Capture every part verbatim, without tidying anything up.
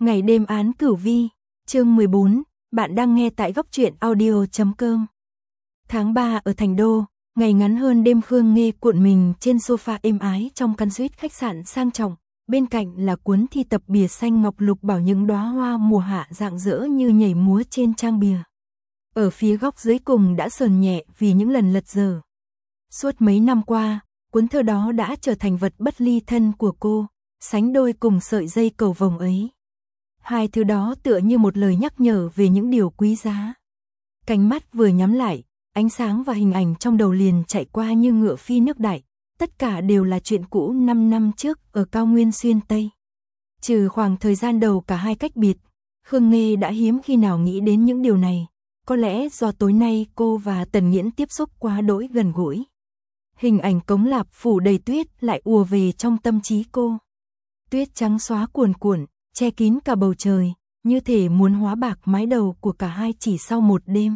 Ngày đêm án cửu vi, chương mười bốn, bạn đang nghe tại góc truyện audio chấm com. Tháng ba ở Thành Đô, ngày ngắn hơn đêm. Khương Nghê cuộn mình trên sofa êm ái trong căn suite khách sạn sang trọng, bên cạnh là cuốn thi tập bìa xanh ngọc lục bảo những đóa hoa mùa hạ rạng rỡ như nhảy múa trên trang bìa. Ở phía góc dưới cùng đã sờn nhẹ vì những lần lật dở. Suốt mấy năm qua, cuốn thơ đó đã trở thành vật bất ly thân của cô, sánh đôi cùng sợi dây cầu vồng ấy. Hai thứ đó tựa như một lời nhắc nhở về những điều quý giá. Cánh mắt vừa nhắm lại, ánh sáng và hình ảnh trong đầu liền chạy qua như ngựa phi nước đại. Tất cả đều là chuyện cũ năm năm trước ở cao nguyên xuyên Tây. Trừ khoảng thời gian đầu cả hai cách biệt, Khương Nghê đã hiếm khi nào nghĩ đến những điều này. Có lẽ do tối nay cô và Tần Nghiễn tiếp xúc quá đỗi gần gũi. Hình ảnh Cống Lạp phủ đầy tuyết lại ùa về trong tâm trí cô. Tuyết trắng xóa cuồn cuộn, che kín cả bầu trời, như thể muốn hóa bạc mái đầu của cả hai chỉ sau một đêm.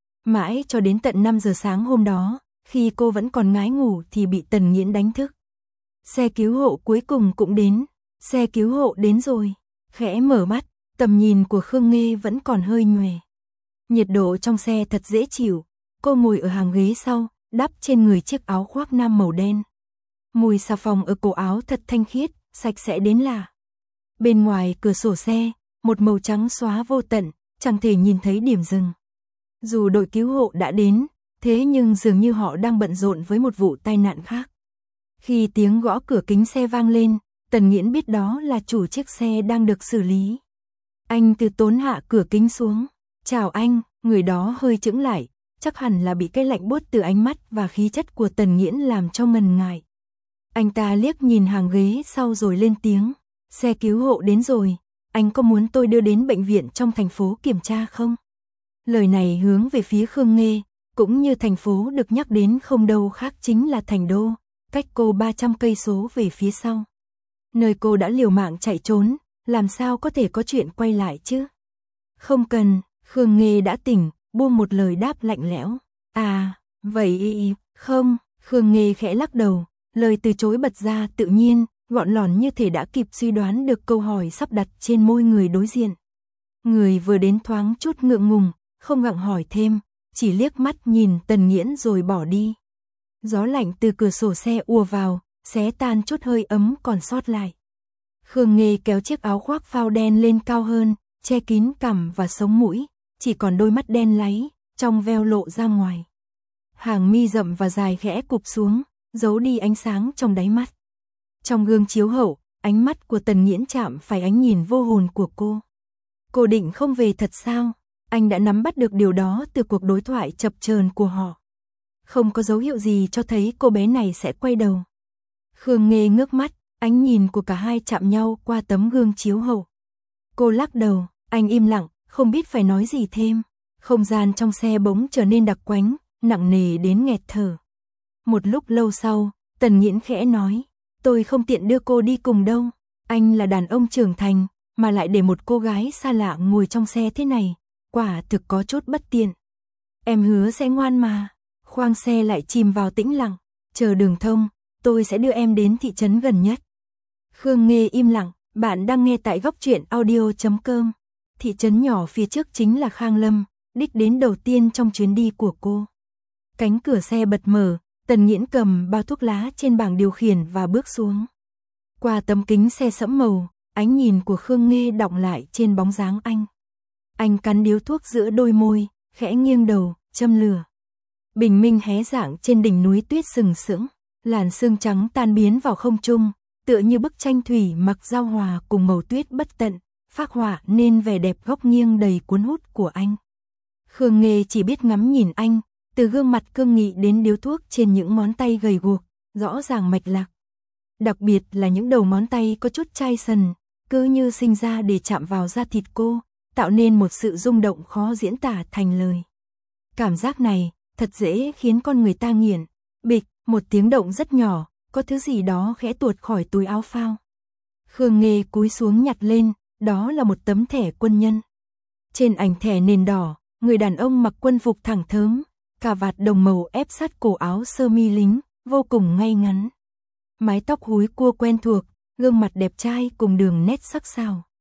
Mãi cho đến tận năm giờ sáng hôm đó, khi cô vẫn còn ngái ngủ thì bị Tần Nghiễn đánh thức. Xe cứu hộ cuối cùng cũng đến, xe cứu hộ đến rồi. Khẽ mở mắt, tầm nhìn của Khương Nghê vẫn còn hơi nhòe. Nhiệt độ trong xe thật dễ chịu, cô ngồi ở hàng ghế sau, đắp trên người chiếc áo khoác nam màu đen. Mùi xà phòng ở cổ áo thật thanh khiết, sạch sẽ đến lạ. Bên ngoài cửa sổ xe, một màu trắng xóa vô tận, chẳng thể nhìn thấy điểm dừng. Dù đội cứu hộ đã đến, thế nhưng dường như họ đang bận rộn với một vụ tai nạn khác. Khi tiếng gõ cửa kính xe vang lên, Tần Nghiễn biết đó là chủ chiếc xe đang được xử lý. Anh từ tốn hạ cửa kính xuống. Chào anh, người đó hơi chững lại, chắc hẳn là bị cái lạnh buốt từ ánh mắt và khí chất của Tần Nghiễn làm cho ngần ngại. Anh ta liếc nhìn hàng ghế sau rồi lên tiếng. Xe cứu hộ đến rồi, anh có muốn tôi đưa đến bệnh viện trong thành phố kiểm tra không? Lời này hướng về phía Khương Nghê, cũng như thành phố được nhắc đến không đâu khác chính là Thành Đô, cách cô ba trăm cây số về phía sau. Nơi cô đã liều mạng chạy trốn, làm sao có thể có chuyện quay lại chứ? Không cần, Khương Nghê đã tỉnh, buông một lời đáp lạnh lẽo. À, vậy không, Khương Nghê khẽ lắc đầu, lời từ chối bật ra tự nhiên, gọn lỏn như thể đã kịp suy đoán được câu hỏi sắp đặt trên môi người đối diện. Người vừa đến thoáng chút ngượng ngùng, không gặng hỏi thêm, chỉ liếc mắt nhìn Tần Nghiễn rồi bỏ đi. Gió lạnh từ cửa sổ xe ùa vào, xé tan chút hơi ấm còn sót lại. Khương Nghê kéo chiếc áo khoác phao đen lên cao hơn, che kín cằm và sống mũi, chỉ còn đôi mắt đen láy, trong veo lộ ra ngoài. Hàng mi rậm và dài khẽ cụp xuống, giấu đi ánh sáng trong đáy mắt. Trong gương chiếu hậu, ánh mắt của Tần Nghiễn chạm phải ánh nhìn vô hồn của cô. Cô định không về thật sao? Anh đã nắm bắt được điều đó từ cuộc đối thoại chập chờn của họ. Không có dấu hiệu gì cho thấy cô bé này sẽ quay đầu. Khương Nghê ngước mắt, ánh nhìn của cả hai chạm nhau qua tấm gương chiếu hậu. Cô lắc đầu, anh im lặng, không biết phải nói gì thêm. Không gian trong xe bỗng trở nên đặc quánh, nặng nề đến nghẹt thở. Một lúc lâu sau, Tần Nghiễn khẽ nói, tôi không tiện đưa cô đi cùng đâu. Anh là đàn ông trưởng thành, mà lại để một cô gái xa lạ ngồi trong xe thế này, quả thực có chút bất tiện. Em hứa sẽ ngoan mà. Khoang xe lại chìm vào tĩnh lặng, chờ đường thông, tôi sẽ đưa em đến thị trấn gần nhất. Khương Nghê im lặng, bạn đang nghe tại góc truyện audio chấm com. Thị trấn nhỏ phía trước chính là Khang Lâm, đích đến đầu tiên trong chuyến đi của cô. Cánh cửa xe bật mở, Tần Nghiễn cầm bao thuốc lá trên bảng điều khiển và bước xuống. Qua tấm kính xe sẫm màu, ánh nhìn của Khương Nghê đọng lại trên bóng dáng anh. Anh cắn điếu thuốc giữa đôi môi, khẽ nghiêng đầu, châm lửa. Bình minh hé rạng trên đỉnh núi tuyết sừng sững, làn sương trắng tan biến vào không trung, tựa như bức tranh thủy mặc giao hòa cùng màu tuyết bất tận, phác họa nên vẻ đẹp góc nghiêng đầy cuốn hút của anh. Khương Nghê chỉ biết ngắm nhìn anh, từ gương mặt cương nghị đến điếu thuốc trên những ngón tay gầy guộc, rõ ràng mạch lạc. Đặc biệt là những đầu ngón tay có chút chai sần, cứ như sinh ra để chạm vào da thịt cô, tạo nên một sự rung động khó diễn tả thành lời. Cảm giác này thật dễ khiến con người ta nghiện. Bịch, một tiếng động rất nhỏ, có thứ gì đó khẽ tuột khỏi túi áo phao. Khương Nghê cúi xuống nhặt lên, đó là một tấm thẻ quân nhân. Trên ảnh thẻ nền đỏ, người đàn ông mặc quân phục thẳng thớm, cà vạt đồng màu ép sát cổ áo sơ mi lính, vô cùng ngay ngắn. Mái tóc húi cua quen thuộc, gương mặt đẹp trai cùng đường nét sắc sảo.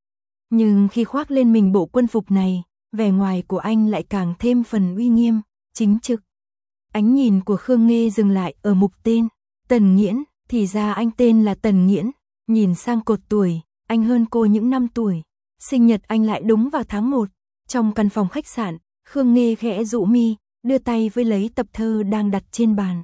Nhưng khi khoác lên mình bộ quân phục này, vẻ ngoài của anh lại càng thêm phần uy nghiêm, chính trực. Ánh nhìn của Khương Nghê dừng lại ở mục tên, Tần Nghiễn, thì ra anh tên là Tần Nghiễn, nhìn sang cột tuổi, anh hơn cô những năm tuổi. Sinh nhật anh lại đúng vào tháng một. Trong căn phòng khách sạn, Khương Nghê khẽ dụ mi, đưa tay với lấy tập thơ đang đặt trên bàn.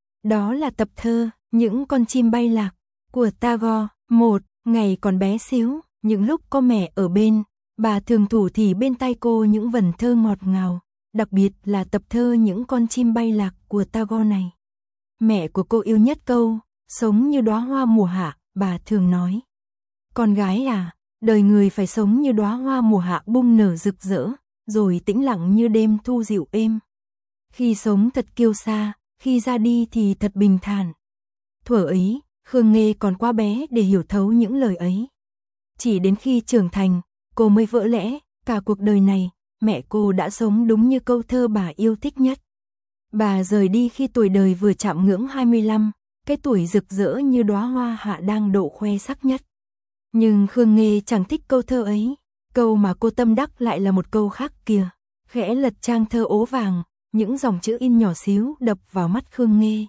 Đó là tập thơ Những con chim bay lạc của Tagore. Một ngày còn bé xíu, những lúc có mẹ ở bên, bà thường thủ thỉ bên tai cô những vần thơ ngọt ngào, đặc biệt là tập thơ Những con chim bay lạc của Tagore này. Mẹ của cô yêu nhất câu sống như đóa hoa mùa hạ, bà thường nói. Con gái à, đời người phải sống như đóa hoa mùa hạ bung nở rực rỡ, rồi tĩnh lặng như đêm thu dịu êm. Khi sống thật kiêu sa, khi ra đi thì thật bình thản. Thuở ấy, Khương Nghê còn quá bé để hiểu thấu những lời ấy. Chỉ đến khi trưởng thành, cô mới vỡ lẽ, cả cuộc đời này, mẹ cô đã sống đúng như câu thơ bà yêu thích nhất. Bà rời đi khi tuổi đời vừa chạm ngưỡng hai mươi lăm, cái tuổi rực rỡ như đóa hoa hạ đang độ khoe sắc nhất. Nhưng Khương Nghê chẳng thích câu thơ ấy, câu mà cô tâm đắc lại là một câu khác kìa. Khẽ lật trang thơ ố vàng, những dòng chữ in nhỏ xíu đập vào mắt Khương Nghê.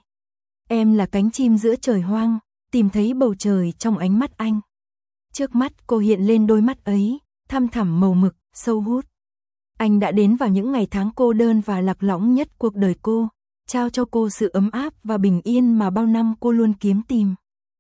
Em là cánh chim giữa trời hoang, tìm thấy bầu trời trong ánh mắt anh. Trước mắt cô hiện lên đôi mắt ấy, thăm thẳm màu mực, sâu hút. Anh đã đến vào những ngày tháng cô đơn và lạc lõng nhất cuộc đời cô, trao cho cô sự ấm áp và bình yên mà bao năm cô luôn kiếm tìm.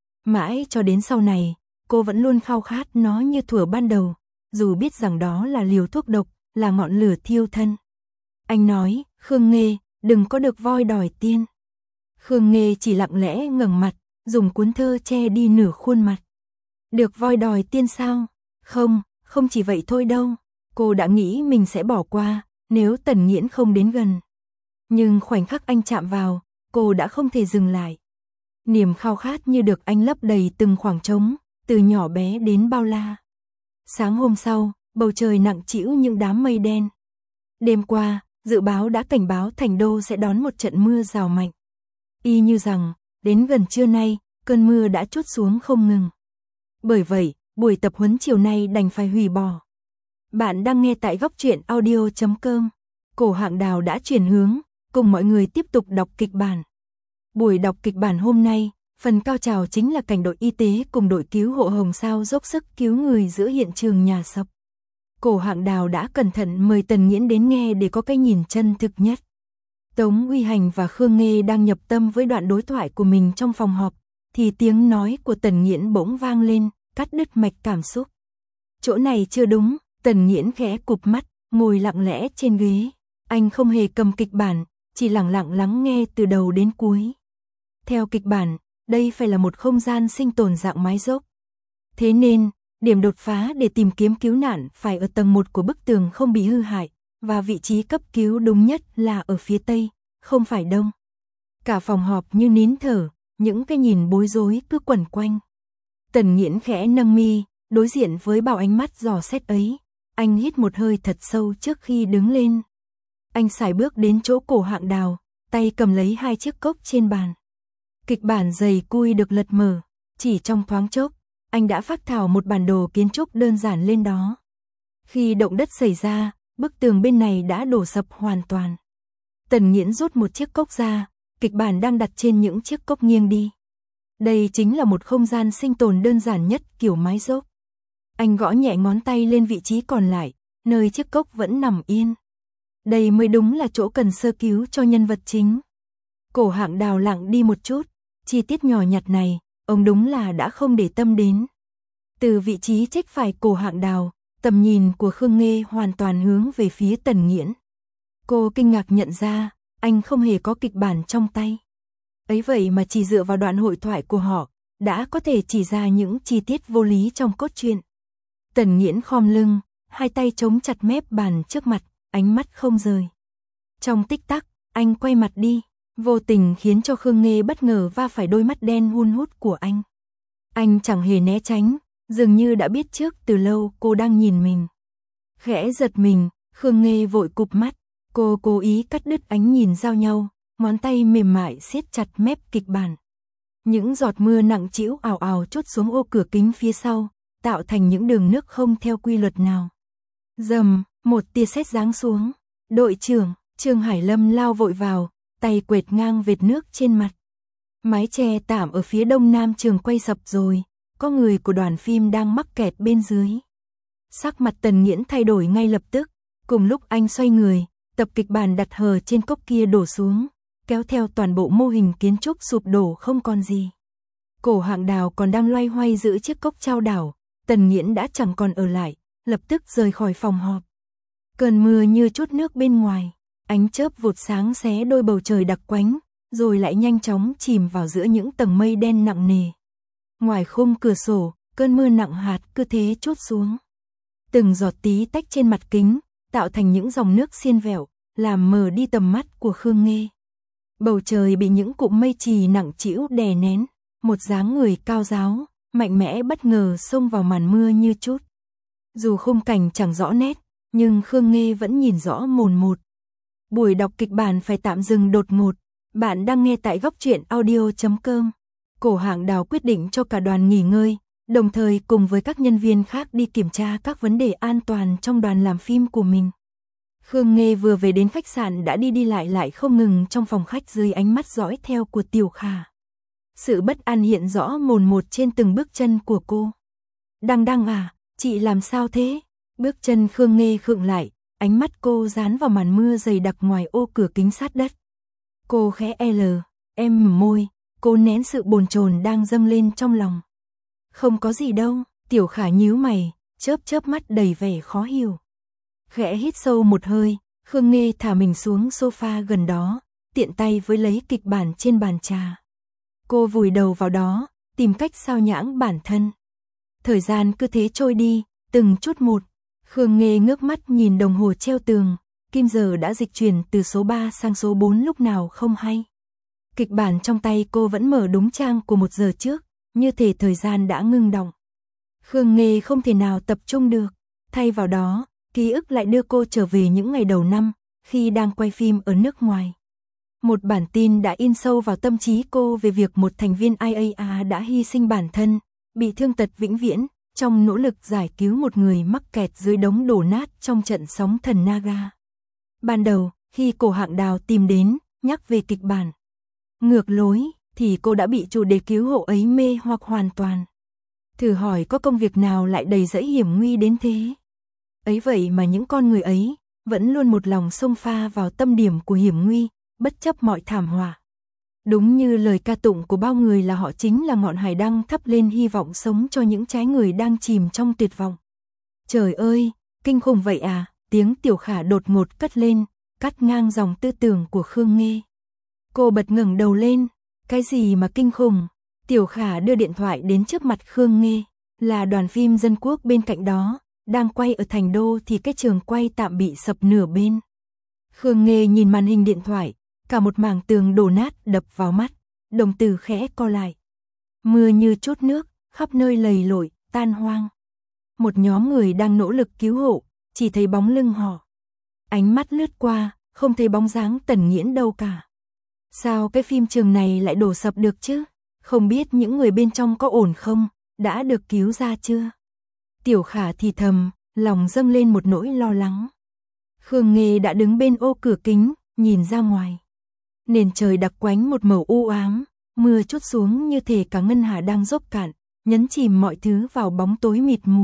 Mãi cho đến sau này, cô vẫn luôn khao khát nó như thuở ban đầu, dù biết rằng đó là liều thuốc độc, là ngọn lửa thiêu thân. Anh nói, Khương Nghê, đừng có được voi đòi tiên. Khương Nghê chỉ lặng lẽ ngẩng mặt, dùng cuốn thơ che đi nửa khuôn mặt. Được voi đòi tiên sao? Không, không chỉ vậy thôi đâu. Cô đã nghĩ mình sẽ bỏ qua, nếu Tần Nghiễn không đến gần. Nhưng khoảnh khắc anh chạm vào, cô đã không thể dừng lại. Niềm khao khát như được anh lấp đầy từng khoảng trống, từ nhỏ bé đến bao la. Sáng hôm sau, bầu trời nặng trĩu những đám mây đen. Đêm qua, dự báo đã cảnh báo Thành Đô sẽ đón một trận mưa rào mạnh. Y như rằng, đến gần trưa nay, cơn mưa đã trút xuống không ngừng. Bởi vậy, buổi tập huấn chiều nay đành phải hủy bỏ. Bạn đang nghe tại góc truyện audio chấm com. Cổ Hạng Đào đã chuyển hướng, cùng mọi người tiếp tục đọc kịch bản. Buổi đọc kịch bản hôm nay, phần cao trào chính là cảnh đội y tế cùng đội cứu hộ Hồng Sao dốc sức cứu người giữa hiện trường nhà sập. Cổ Hạng Đào đã cẩn thận mời Tần Nghiễn đến nghe để có cái nhìn chân thực nhất. Tống Uy Hành và Khương Nghê đang nhập tâm với đoạn đối thoại của mình trong phòng họp, thì tiếng nói của Tần Nghiễn bỗng vang lên, cắt đứt mạch cảm xúc. Chỗ này chưa đúng, Tần Nghiễn khẽ cụp mắt, ngồi lặng lẽ trên ghế. Anh không hề cầm kịch bản, chỉ lặng lặng lắng nghe từ đầu đến cuối. Theo kịch bản, đây phải là một không gian sinh tồn dạng mái dốc. Thế nên, điểm đột phá để tìm kiếm cứu nạn phải ở tầng một của bức tường không bị hư hại, và vị trí cấp cứu đúng nhất là ở phía tây, không phải đông. Cả phòng họp như nín thở, những cái nhìn bối rối cứ quẩn quanh. Tần Nghiễn khẽ nâng mi, đối diện với bao ánh mắt dò xét ấy. Anh hít một hơi thật sâu trước khi đứng lên. Anh sải bước đến chỗ Cổ Hạng Đào, tay cầm lấy hai chiếc cốc trên bàn. Kịch bản dày cui được lật mở, chỉ trong thoáng chốc, anh đã phác thảo một bản đồ kiến trúc đơn giản lên đó. Khi động đất xảy ra, bức tường bên này đã đổ sập hoàn toàn. Tần Nghiễn rút một chiếc cốc ra, kịch bản đang đặt trên những chiếc cốc nghiêng đi. Đây chính là một không gian sinh tồn đơn giản nhất kiểu mái dốc. Anh gõ nhẹ ngón tay lên vị trí còn lại, nơi chiếc cốc vẫn nằm yên. Đây mới đúng là chỗ cần sơ cứu cho nhân vật chính. Cổ Hạng Đào lặng đi một chút, chi tiết nhỏ nhặt này, ông đúng là đã không để tâm đến. Từ vị trí trách phải Cổ Hạng Đào, tầm nhìn của Khương Nghê hoàn toàn hướng về phía Tần Nghiễn. Cô kinh ngạc nhận ra, anh không hề có kịch bản trong tay. Ấy vậy mà chỉ dựa vào đoạn hội thoại của họ, đã có thể chỉ ra những chi tiết vô lý trong cốt truyện. Tần Nghiễn khom lưng, hai tay chống chặt mép bàn trước mặt, ánh mắt không rời. Trong tích tắc, anh quay mặt đi, vô tình khiến cho Khương Nghê bất ngờ va phải đôi mắt đen hun hút của anh. Anh chẳng hề né tránh, dường như đã biết trước từ lâu cô đang nhìn mình. Khẽ giật mình, Khương Nghê vội cụp mắt, cô cố ý cắt đứt ánh nhìn giao nhau, ngón tay mềm mại siết chặt mép kịch bản. Những giọt mưa nặng trĩu ào ào trút xuống ô cửa kính phía sau, tạo thành những đường nước không theo quy luật nào. Rầm, một tia sét giáng xuống. Đội trưởng, Trương Hải Lâm lao vội vào, tay quệt ngang vệt nước trên mặt. Mái che tạm ở phía đông nam trường quay sập rồi, có người của đoàn phim đang mắc kẹt bên dưới. Sắc mặt Tần Nghiễn thay đổi ngay lập tức, cùng lúc anh xoay người, tập kịch bản đặt hờ trên cốc kia đổ xuống, kéo theo toàn bộ mô hình kiến trúc sụp đổ không còn gì. Cổ Hạng Đào còn đang loay hoay giữ chiếc cốc trao đảo, Tần Nghiễn đã chẳng còn ở lại, lập tức rời khỏi phòng họp. Cơn mưa như chút nước bên ngoài, ánh chớp vụt sáng xé đôi bầu trời đặc quánh, rồi lại nhanh chóng chìm vào giữa những tầng mây đen nặng nề. Ngoài khung cửa sổ, cơn mưa nặng hạt cứ thế trút xuống. Từng giọt tí tách trên mặt kính, tạo thành những dòng nước xiên vẹo, làm mờ đi tầm mắt của Khương Nghê. Bầu trời bị những cụm mây trì nặng trĩu đè nén, một dáng người cao ráo, mạnh mẽ bất ngờ xông vào màn mưa như chút. Dù khung cảnh chẳng rõ nét, nhưng Khương Nghê vẫn nhìn rõ mồn một. Buổi đọc kịch bản phải tạm dừng đột ngột. Bạn đang nghe tại góc truyện audio chấm com. Cổ Hạng Đào quyết định cho cả đoàn nghỉ ngơi, đồng thời cùng với các nhân viên khác đi kiểm tra các vấn đề an toàn trong đoàn làm phim của mình. Khương Nghê vừa về đến khách sạn đã đi đi lại lại không ngừng trong phòng khách dưới ánh mắt dõi theo của Tiểu Khả. Sự bất an hiện rõ mồn một trên từng bước chân của cô. Đăng Đăng à, chị làm sao thế? Bước chân Khương Nghê khựng lại, ánh mắt cô dán vào màn mưa dày đặc ngoài ô cửa kính sát đất. Cô khẽ L, em môi, cô nén sự bồn chồn đang dâng lên trong lòng. Không có gì đâu, Tiểu Khả nhíu mày, chớp chớp mắt đầy vẻ khó hiểu. Khẽ hít sâu một hơi, Khương Nghê thả mình xuống sofa gần đó, tiện tay với lấy kịch bản trên bàn trà. Cô vùi đầu vào đó, tìm cách sao nhãng bản thân. Thời gian cứ thế trôi đi, từng chút một. Khương Nghê ngước mắt nhìn đồng hồ treo tường, kim giờ đã dịch chuyển từ số ba sang số bốn lúc nào không hay. Kịch bản trong tay cô vẫn mở đúng trang của một giờ trước, như thể thời gian đã ngưng đọng. Khương Nghê không thể nào tập trung được, thay vào đó, ký ức lại đưa cô trở về những ngày đầu năm, khi đang quay phim ở nước ngoài. Một bản tin đã in sâu vào tâm trí cô về việc một thành viên i a a đã hy sinh bản thân, bị thương tật vĩnh viễn, trong nỗ lực giải cứu một người mắc kẹt dưới đống đổ nát trong trận sóng thần Naga. Ban đầu, khi Cổ Hạng Đào tìm đến, nhắc về kịch bản ngược lối, thì cô đã bị chủ đề cứu hộ ấy mê hoặc hoàn toàn. Thử hỏi có công việc nào lại đầy rẫy hiểm nguy đến thế? Ấy vậy mà những con người ấy, vẫn luôn một lòng xông pha vào tâm điểm của hiểm nguy, bất chấp mọi thảm họa. Đúng như lời ca tụng của bao người là họ chính là ngọn hải đăng thắp lên hy vọng sống cho những trái người đang chìm trong tuyệt vọng. Trời ơi, kinh khủng vậy à, tiếng Tiểu Khả đột ngột cất lên, cắt ngang dòng tư tưởng của Khương Nghê. Cô bật ngẩng đầu lên, cái gì mà kinh khủng? Tiểu Khả đưa điện thoại đến trước mặt Khương Nghê, là đoàn phim Dân Quốc bên cạnh đó, đang quay ở Thành Đô thì cái trường quay tạm bị sập nửa bên. Khương Nghê nhìn màn hình điện thoại, cả một mảng tường đổ nát đập vào mắt, đồng tử khẽ co lại. Mưa như trút nước, khắp nơi lầy lội, tan hoang. Một nhóm người đang nỗ lực cứu hộ, chỉ thấy bóng lưng họ. Ánh mắt lướt qua, không thấy bóng dáng Tần Nghiễn đâu cả. Sao cái phim trường này lại đổ sập được chứ? Không biết những người bên trong có ổn không, đã được cứu ra chưa? Tiểu Khả thì thầm, lòng dâng lên một nỗi lo lắng. Khương Nghê đã đứng bên ô cửa kính, nhìn ra ngoài. Nền trời đặc quánh một màu u ám, mưa trút xuống như thể cả ngân hà đang dốc cạn, nhấn chìm mọi thứ vào bóng tối mịt mù.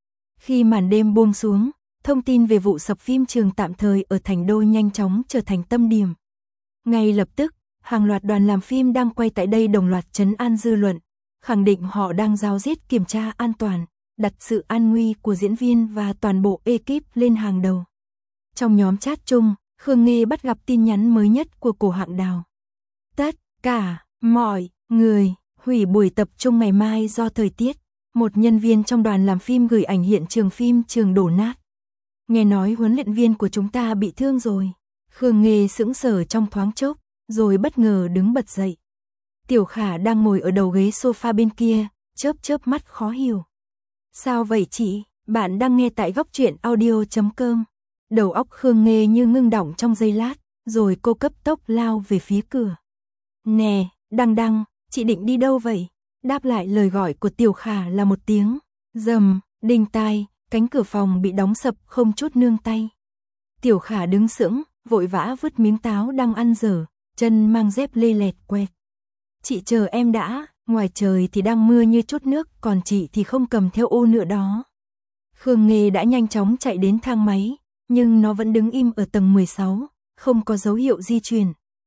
Khi màn đêm buông xuống, thông tin về vụ sập phim trường tạm thời ở Thành Đô nhanh chóng trở thành tâm điểm. Ngay lập tức, hàng loạt đoàn làm phim đang quay tại đây đồng loạt trấn an dư luận, khẳng định họ đang ráo riết kiểm tra an toàn, đặt sự an nguy của diễn viên và toàn bộ ekip lên hàng đầu. Trong nhóm chat chung, Khương Nghê bắt gặp tin nhắn mới nhất của Cổ Hạng Đào. Tất cả mọi người hủy buổi tập trung ngày mai do thời tiết. Một nhân viên trong đoàn làm phim gửi ảnh hiện trường phim trường đổ nát. Nghe nói huấn luyện viên của chúng ta bị thương rồi. Khương Nghê sững sờ trong thoáng chốc, rồi bất ngờ đứng bật dậy. Tiểu Khả đang ngồi ở đầu ghế sofa bên kia, chớp chớp mắt khó hiểu. Sao vậy chị? Bạn đang nghe tại góc truyện audio chấm com. Đầu óc Khương Nghê như ngưng đọng trong giây lát, rồi cô cấp tốc lao về phía cửa. Nè, Đăng Đăng, chị định đi đâu vậy? Đáp lại lời gọi của Tiểu Khả là một tiếng Rầm, đinh tai, cánh cửa phòng bị đóng sập không chút nương tay. Tiểu Khả đứng sững, vội vã vứt miếng táo đang ăn dở, chân mang dép lê lẹt quẹt. Chị chờ em đã, ngoài trời thì đang mưa như chút nước, còn chị thì không cầm theo ô nữa đó. Khương Nghê đã nhanh chóng chạy đến thang máy, nhưng nó vẫn đứng im ở tầng mười sáu, không có dấu hiệu di chuyển.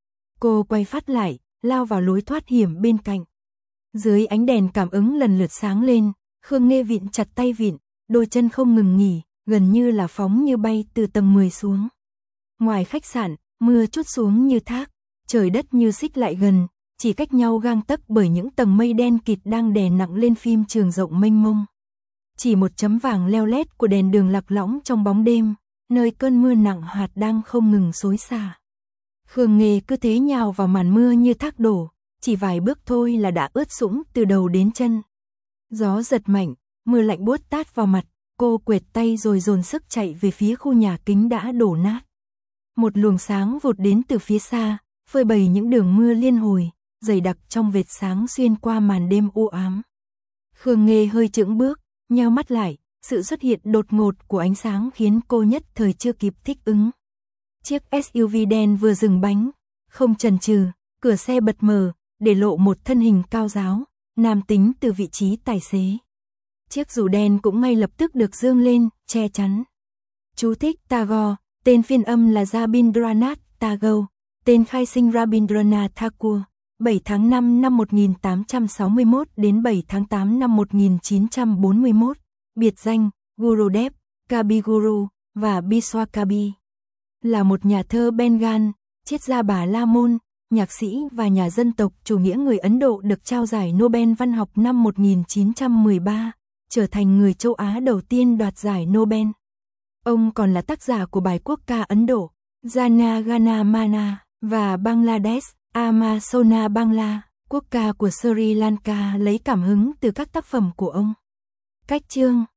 Cô quay phát lại, lao vào lối thoát hiểm bên cạnh. Dưới ánh đèn cảm ứng lần lượt sáng lên, Khương Nghê vịn chặt tay vịn, đôi chân không ngừng nghỉ, gần như là phóng như bay từ tầng mười xuống. Ngoài khách sạn, mưa trút xuống như thác, trời đất như xích lại gần, chỉ cách nhau gang tấc bởi những tầng mây đen kịt đang đè nặng lên phim trường rộng mênh mông. Chỉ một chấm vàng leo lét của đèn đường lạc lõng trong bóng đêm, nơi cơn mưa nặng hạt đang không ngừng xối xả. Khương Nghê cứ thế nhào vào màn mưa như thác đổ, chỉ vài bước thôi là đã ướt sũng từ đầu đến chân. Gió giật mạnh, mưa lạnh buốt tát vào mặt, cô quệt tay rồi dồn sức chạy về phía khu nhà kính đã đổ nát. Một luồng sáng vụt đến từ phía xa, phơi bày những đường mưa liên hồi, dày đặc trong vệt sáng xuyên qua màn đêm u ám. Khương Nghê hơi chững bước, nheo mắt lại, sự xuất hiện đột ngột của ánh sáng khiến cô nhất thời chưa kịp thích ứng. Chiếc ét u vê đen vừa dừng bánh, không chần chừ, cửa xe bật mở, để lộ một thân hình cao ráo, nam tính từ vị trí tài xế. Chiếc dù đen cũng ngay lập tức được dương lên, che chắn. Chú thích Tagore, tên phiên âm là Rabindranath Tagore, tên khai sinh Rabindranath Thakur, bảy tháng năm năm một nghìn tám trăm sáu mươi mốt đến bảy tháng tám năm một nghìn chín trăm bốn mươi mốt, biệt danh Gurudev, Kabi Guru và Biswakabi. Là một nhà thơ Bengal, triết gia Bà La Môn, nhạc sĩ và nhà dân tộc chủ nghĩa người Ấn Độ, được trao giải Nobel văn học năm một nghìn chín trăm mười ba, trở thành người châu Á đầu tiên đoạt giải Nobel. Ông còn là tác giả của bài quốc ca Ấn Độ, Jana Gana Mana, và Bangladesh, Amasona Bangla, quốc ca của Sri Lanka, lấy cảm hứng từ các tác phẩm của ông. Cách chương